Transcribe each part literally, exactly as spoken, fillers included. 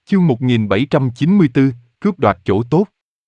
Chương một nghìn bảy trăm chín mươi tư, cướp đoạt chỗ tốt.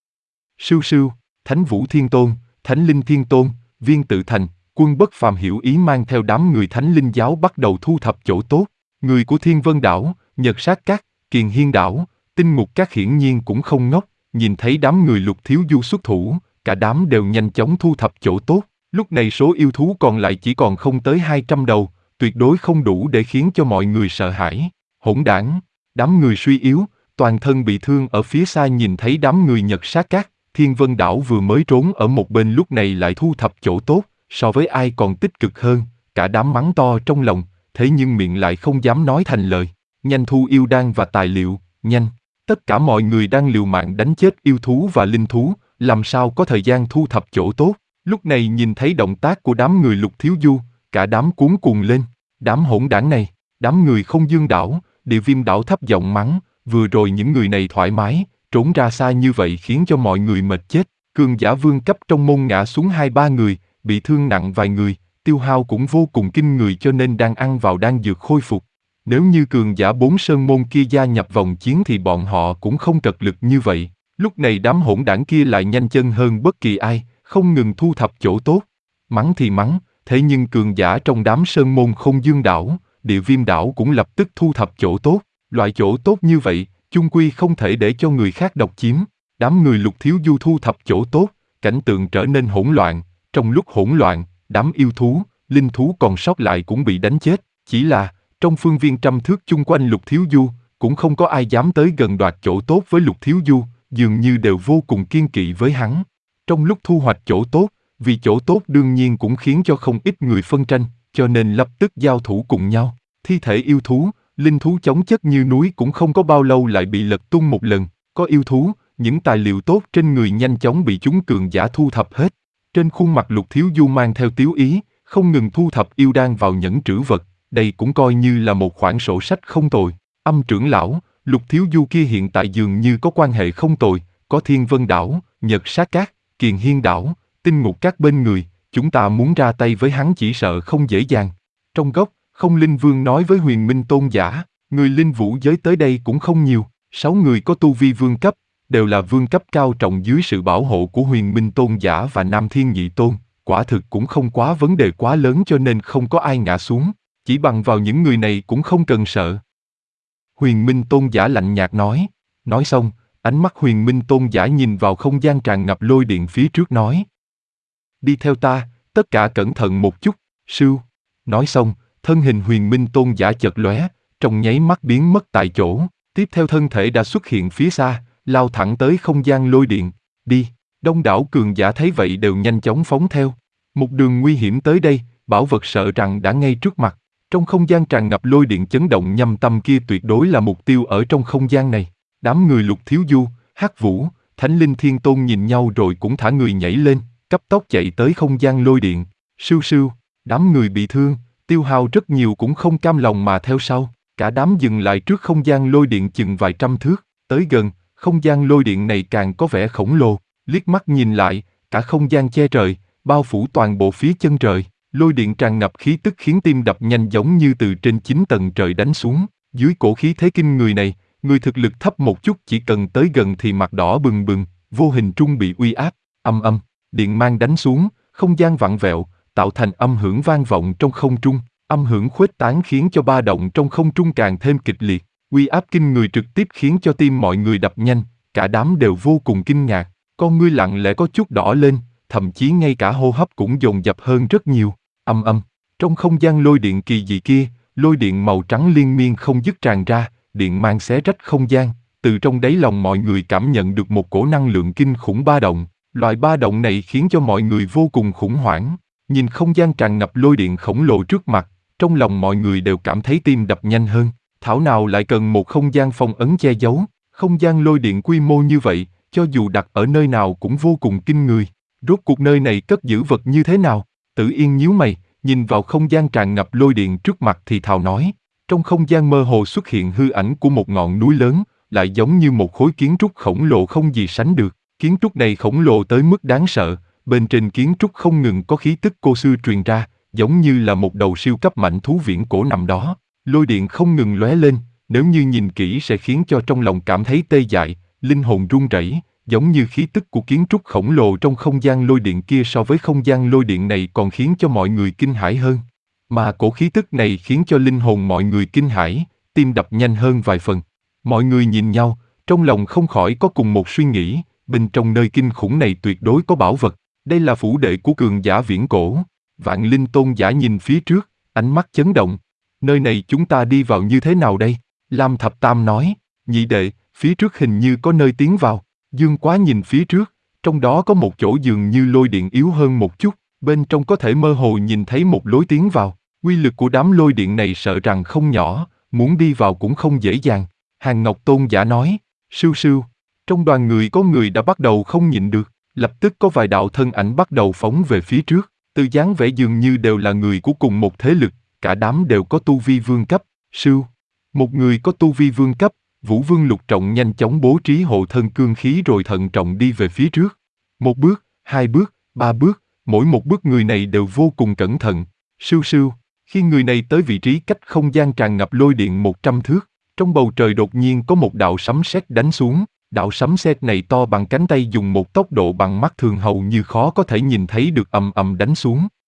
Sưu sưu, Thánh Vũ Thiên Tôn, Thánh Linh Thiên Tôn, Viên Tự Thành, Quân Bất Phàm hiểu ý mang theo đám người Thánh Linh giáo bắt đầu thu thập chỗ tốt. Người của Thiên Vân Đảo, Nhật Sát Các, Kiền Hiên Đảo, Tinh Ngục Các hiển nhiên cũng không ngốc, nhìn thấy đám người Lục Thiếu Du xuất thủ, cả đám đều nhanh chóng thu thập chỗ tốt. Lúc này số yêu thú còn lại chỉ còn không tới hai trăm đầu, tuyệt đối không đủ để khiến cho mọi người sợ hãi. Hỗn đảng! Đám người suy yếu, toàn thân bị thương ở phía xa nhìn thấy đám người Nhật Sát Các, Thiên Vân Đảo vừa mới trốn ở một bên lúc này lại thu thập chỗ tốt, so với ai còn tích cực hơn, cả đám mắng to trong lòng, thế nhưng miệng lại không dám nói thành lời. Nhanh thu yêu đan và tài liệu, nhanh! Tất cả mọi người đang liều mạng đánh chết yêu thú và linh thú, làm sao có thời gian thu thập chỗ tốt. Lúc này nhìn thấy động tác của đám người Lục Thiếu Du, cả đám cuống cuồng lên. Đám hỗn đảng này, đám người Không Dương Đảo, Địa Viêm Đảo thấp giọng mắng, vừa rồi những người này thoải mái, trốn ra xa như vậy khiến cho mọi người mệt chết. Cường giả vương cấp trong môn ngã xuống hai ba người, bị thương nặng vài người, tiêu hao cũng vô cùng kinh người cho nên đang ăn vào đan dược khôi phục. Nếu như cường giả bốn sơn môn kia gia nhập vòng chiến thì bọn họ cũng không cật lực như vậy. Lúc này đám hỗn đảng kia lại nhanh chân hơn bất kỳ ai, không ngừng thu thập chỗ tốt. Mắng thì mắng, thế nhưng cường giả trong đám sơn môn Không Dương Đảo, Địa Viêm Đảo cũng lập tức thu thập chỗ tốt. Loại chỗ tốt như vậy, chung quy không thể để cho người khác độc chiếm. Đám người Lục Thiếu Du thu thập chỗ tốt, cảnh tượng trở nên hỗn loạn. Trong lúc hỗn loạn, đám yêu thú, linh thú còn sót lại cũng bị đánh chết. Chỉ là, trong phương viên trăm thước chung quanh Lục Thiếu Du, cũng không có ai dám tới gần đoạt chỗ tốt với Lục Thiếu Du, dường như đều vô cùng kiên kỵ với hắn. Trong lúc thu hoạch chỗ tốt, vì chỗ tốt đương nhiên cũng khiến cho không ít người phân tranh, cho nên lập tức giao thủ cùng nhau. Thi thể yêu thú, linh thú chồng chất như núi cũng không có bao lâu lại bị lật tung một lần. Có yêu thú, những tài liệu tốt trên người nhanh chóng bị chúng cường giả thu thập hết. Trên khuôn mặt Lục Thiếu Du mang theo tiếu ý, không ngừng thu thập yêu đan vào nhẫn trữ vật. Đây cũng coi như là một khoản sổ sách không tồi. Âm trưởng lão, Lục Thiếu Du kia hiện tại dường như có quan hệ không tồi, có Thiên Vân Đảo, Nhật Sát Các, Kiền Hiên Đảo, Tinh Ngục Các bên người, chúng ta muốn ra tay với hắn chỉ sợ không dễ dàng. Trong góc, Không Linh Vương nói với Huyền Minh Tôn giả, người linh vũ giới tới đây cũng không nhiều, sáu người có tu vi vương cấp, đều là vương cấp cao trọng dưới sự bảo hộ của Huyền Minh Tôn giả và Nam Thiên Nhị Tôn, quả thực cũng không quá vấn đề quá lớn cho nên không có ai ngã xuống, chỉ bằng vào những người này cũng không cần sợ. Huyền Minh Tôn giả lạnh nhạt nói, nói xong, ánh mắt Huyền Minh Tôn giả nhìn vào không gian tràn ngập lôi điện phía trước nói. Đi theo ta, tất cả cẩn thận một chút, sưu. Nói xong, thân hình Huyền Minh Tôn giả chợt lóe, trong nháy mắt biến mất tại chỗ, tiếp theo thân thể đã xuất hiện phía xa, lao thẳng tới không gian lôi điện, đi. Đông đảo cường giả thấy vậy đều nhanh chóng phóng theo. Một đường nguy hiểm tới đây, bảo vật sợ rằng đã ngay trước mặt. Trong không gian tràn ngập lôi điện chấn động nhâm tâm kia tuyệt đối là mục tiêu ở trong không gian này. Đám người Lục Thiếu Du, Hắc Vũ, Thánh Linh Thiên Tôn nhìn nhau rồi cũng thả người nhảy lên, cấp tốc chạy tới không gian lôi điện. Sưu sưu, đám người bị thương, tiêu hao rất nhiều cũng không cam lòng mà theo sau. Cả đám dừng lại trước không gian lôi điện chừng vài trăm thước, tới gần, không gian lôi điện này càng có vẻ khổng lồ. Liếc mắt nhìn lại, cả không gian che trời, bao phủ toàn bộ phía chân trời. Lôi điện tràn ngập khí tức khiến tim đập nhanh giống như từ trên chín tầng trời đánh xuống. Dưới cổ khí thế kinh người này, người thực lực thấp một chút chỉ cần tới gần thì mặt đỏ bừng bừng, vô hình trung bị uy áp. Âm âm, điện mang đánh xuống, không gian vặn vẹo, tạo thành âm hưởng vang vọng trong không trung. Âm hưởng khuếch tán khiến cho ba động trong không trung càng thêm kịch liệt. Uy áp kinh người trực tiếp khiến cho tim mọi người đập nhanh, cả đám đều vô cùng kinh ngạc. Con ngươi lặng lẽ có chút đỏ lên, thậm chí ngay cả hô hấp cũng dồn dập hơn rất nhiều. Âm âm, trong không gian lôi điện kỳ dị kia, lôi điện màu trắng liên miên không dứt tràn ra, điện mang xé rách không gian, từ trong đáy lòng mọi người cảm nhận được một cổ năng lượng kinh khủng ba động. Loại ba động này khiến cho mọi người vô cùng khủng hoảng. Nhìn không gian tràn ngập lôi điện khổng lồ trước mặt, trong lòng mọi người đều cảm thấy tim đập nhanh hơn. Thảo nào lại cần một không gian phong ấn che giấu, không gian lôi điện quy mô như vậy, cho dù đặt ở nơi nào cũng vô cùng kinh người. Rốt cuộc nơi này cất giữ vật như thế nào? Tử Yên nhíu mày, nhìn vào không gian tràn ngập lôi điện trước mặt thì thào nói. Trong không gian mơ hồ xuất hiện hư ảnh của một ngọn núi lớn, lại giống như một khối kiến trúc khổng lồ không gì sánh được. Kiến trúc này khổng lồ tới mức đáng sợ, bên trên kiến trúc không ngừng có khí tức cổ xưa truyền ra, giống như là một đầu siêu cấp mạnh thú viễn cổ nằm đó. Lôi điện không ngừng lóe lên, Nếu như nhìn kỹ sẽ khiến cho trong lòng cảm thấy tê dại, linh hồn run rẩy, giống như khí tức của kiến trúc khổng lồ trong không gian lôi điện kia so với không gian lôi điện này còn khiến cho mọi người kinh hãi hơn. Mà cổ khí tức này khiến cho linh hồn mọi người kinh hãi, tim đập nhanh hơn vài phần. Mọi người nhìn nhau, trong lòng không khỏi có cùng một suy nghĩ, bên trong nơi kinh khủng này tuyệt đối có bảo vật. Đây là phủ đệ của cường giả viễn cổ. Vạn Linh Tôn giả nhìn phía trước, ánh mắt chấn động. Nơi này chúng ta đi vào như thế nào đây? Lam Thập Tam nói, nhị đệ, phía trước hình như có nơi tiến vào. Dương Quá nhìn phía trước, trong đó có một chỗ dường như lôi điện yếu hơn một chút, bên trong có thể mơ hồ nhìn thấy một lối tiến vào. Uy lực của đám lôi điện này sợ rằng không nhỏ, muốn đi vào cũng không dễ dàng. Hàng Ngọc Tôn giả nói, sưu sưu, trong đoàn người có người đã bắt đầu không nhịn được, lập tức có vài đạo thân ảnh bắt đầu phóng về phía trước, từ dáng vẻ dường như đều là người của cùng một thế lực, cả đám đều có tu vi vương cấp, sưu. Một người có tu vi vương cấp, Vũ Vương Lục Trọng nhanh chóng bố trí hộ thân cương khí rồi thận trọng đi về phía trước. Một bước, hai bước, ba bước, mỗi một bước người này đều vô cùng cẩn thận. Sưu sưu, khi người này tới vị trí cách không gian tràn ngập lôi điện một trăm thước, trong bầu trời đột nhiên có một đạo sấm sét đánh xuống. Đạo sấm sét này to bằng cánh tay dùng một tốc độ bằng mắt thường hầu như khó có thể nhìn thấy được ầm ầm đánh xuống.